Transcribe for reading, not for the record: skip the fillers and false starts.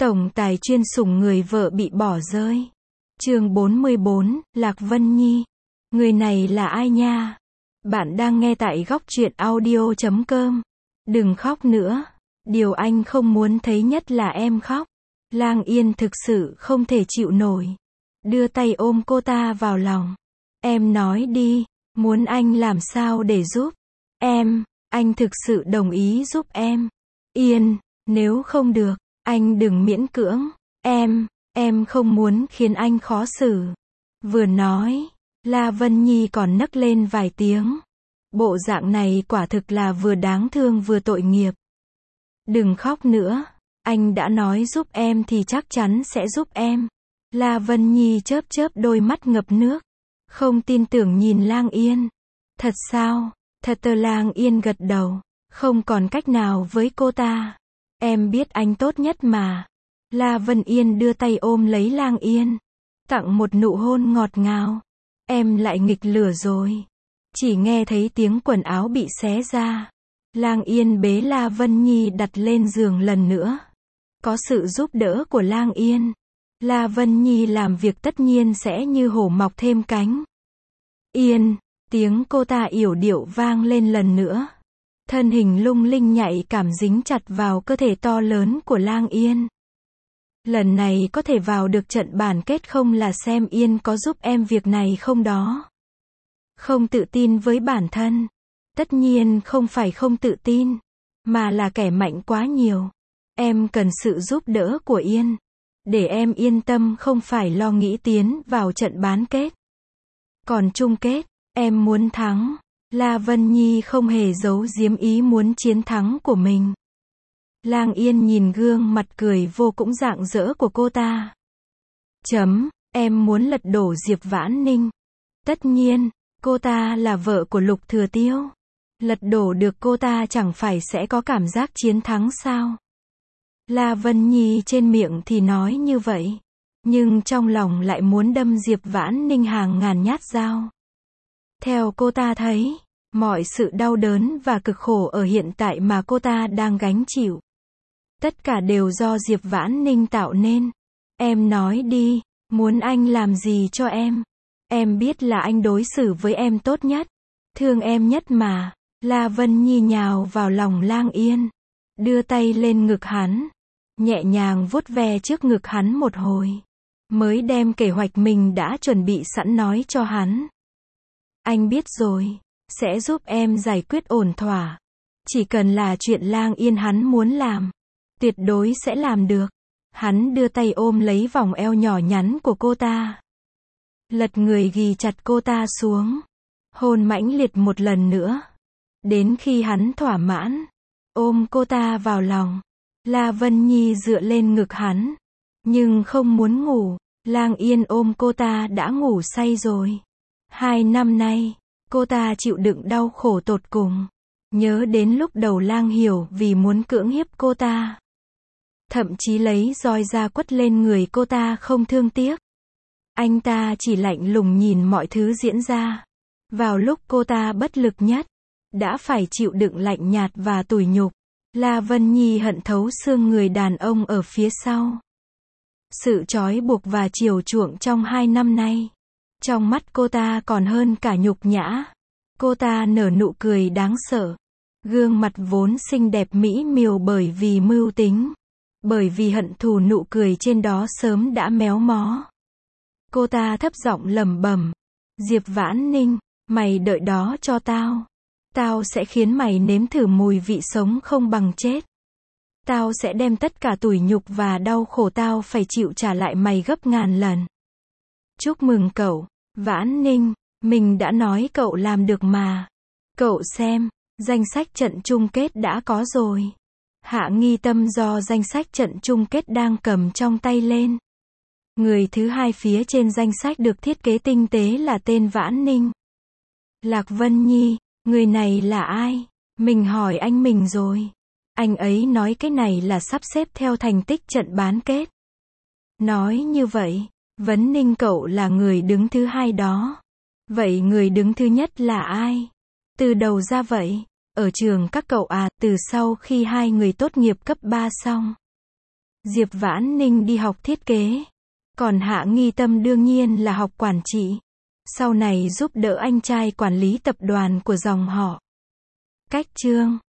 Tổng tài chuyên sủng người vợ bị bỏ rơi. Chương 44, Lạc Vân Nhi. Người này là ai nha? Bạn đang nghe tại góc truyện audio.com. Đừng khóc nữa. Điều anh không muốn thấy nhất là em khóc. Lang Yên thực sự không thể chịu nổi. Đưa tay ôm cô ta vào lòng. Em nói đi, muốn anh làm sao để giúp em? Anh thực sự đồng ý giúp em. Yên, nếu không được, anh đừng miễn cưỡng. Em không muốn khiến anh khó xử. Vừa nói, La Vân Nhi còn nấc lên vài tiếng. Bộ dạng này quả thực là vừa đáng thương vừa tội nghiệp. Đừng khóc nữa. Anh đã nói giúp em thì chắc chắn sẽ giúp em. La Vân Nhi chớp chớp đôi mắt ngập nước. Không tin tưởng nhìn Lang Yên. Thật sao? Thật tờ. Lang Yên gật đầu. Không còn cách nào với cô ta. Em biết anh tốt nhất mà. La Vân Yên đưa tay ôm lấy Lang Yên. Tặng một nụ hôn ngọt ngào. Em lại nghịch lửa rồi. Chỉ nghe thấy tiếng quần áo bị xé ra. Lang Yên bế La Vân Nhi đặt lên giường lần nữa. Có sự giúp đỡ của Lang Yên, La Vân Nhi làm việc tất nhiên sẽ như hổ mọc thêm cánh. Yên, tiếng cô ta yểu điệu vang lên lần nữa. Thân hình lung linh nhạy cảm dính chặt vào cơ thể to lớn của Lang Yên. Lần này có thể vào được trận bán kết không là xem Yên có giúp em việc này không đó. Không tự tin với bản thân. Tất nhiên không phải không tự tin, mà là kẻ mạnh quá nhiều. Em cần sự giúp đỡ của Yên. Để em yên tâm không phải lo nghĩ tiến vào trận bán kết. Còn chung kết, em muốn thắng. La Vân Nhi không hề giấu giếm ý muốn chiến thắng của mình. Lang Yên nhìn gương mặt cười vô cùng rạng rỡ của cô ta. Em muốn lật đổ Diệp Vãn Ninh. Tất nhiên, cô ta là vợ của Lục Thừa Tiêu. Lật đổ được cô ta chẳng phải sẽ có cảm giác chiến thắng sao? La Vân Nhi trên miệng thì nói như vậy, nhưng trong lòng lại muốn đâm Diệp Vãn Ninh hàng ngàn nhát dao. Theo cô ta thấy, mọi sự đau đớn và cực khổ ở hiện tại mà cô ta đang gánh chịu, tất cả đều do Diệp Vãn Ninh tạo nên. Em nói đi, muốn anh làm gì cho em? Em biết là anh đối xử với em tốt nhất, thương em nhất mà. La Vân Nhi nhào vào lòng Lang Yên, đưa tay lên ngực hắn, nhẹ nhàng vuốt ve trước ngực hắn một hồi, mới đem kế hoạch mình đã chuẩn bị sẵn nói cho hắn. Anh biết rồi, sẽ giúp em giải quyết ổn thỏa. Chỉ cần là chuyện Lang Yên hắn muốn làm, tuyệt đối sẽ làm được. Hắn đưa tay ôm lấy vòng eo nhỏ nhắn của cô ta, lật người ghì chặt cô ta xuống, hôn mãnh liệt một lần nữa. Đến khi hắn thỏa mãn, ôm cô ta vào lòng. La Vân Nhi dựa lên ngực hắn, nhưng không muốn ngủ. Lang Yên ôm cô ta đã ngủ say rồi. 2 năm nay, cô ta chịu đựng đau khổ tột cùng. Nhớ đến lúc đầu Lang Hiểu vì muốn cưỡng hiếp cô ta, thậm chí lấy roi ra quất lên người cô ta không thương tiếc. Anh ta chỉ lạnh lùng nhìn mọi thứ diễn ra. Vào lúc cô ta bất lực nhất, đã phải chịu đựng lạnh nhạt và tủi nhục. La Vân Nhi hận thấu xương người đàn ông ở phía sau. Sự trói buộc và chiều chuộng trong 2 năm nay, trong mắt cô ta còn hơn cả nhục nhã. Cô ta nở nụ cười đáng sợ. Gương mặt vốn xinh đẹp mỹ miều bởi vì mưu tính, bởi vì hận thù, nụ cười trên đó sớm đã méo mó. Cô ta thấp giọng lẩm bẩm, Diệp Vãn Ninh, mày đợi đó cho tao. Tao sẽ khiến mày nếm thử mùi vị sống không bằng chết. Tao sẽ đem tất cả tủi nhục và đau khổ tao phải chịu trả lại mày gấp ngàn lần. Chúc mừng cậu, Vãn Ninh, mình đã nói cậu làm được mà. Cậu xem, danh sách trận chung kết đã có rồi. Hạ Nghi Tâm do danh sách trận chung kết đang cầm trong tay lên. Người thứ hai phía trên danh sách được thiết kế tinh tế là tên Vãn Ninh. Lạc Vân Nhi, người này là ai? Mình hỏi anh mình rồi. Anh ấy nói cái này là sắp xếp theo thành tích trận bán kết. Nói như vậy, Vấn Ninh cậu là người đứng thứ hai đó. Vậy người đứng thứ nhất là ai? Từ đầu ra vậy, ở trường các cậu à, từ sau khi hai người tốt nghiệp cấp 3 xong. Diệp Vãn Ninh đi học thiết kế. Còn Hạ Nghi Tâm đương nhiên là học quản trị. Sau này giúp đỡ anh trai quản lý tập đoàn của dòng họ. Cách chương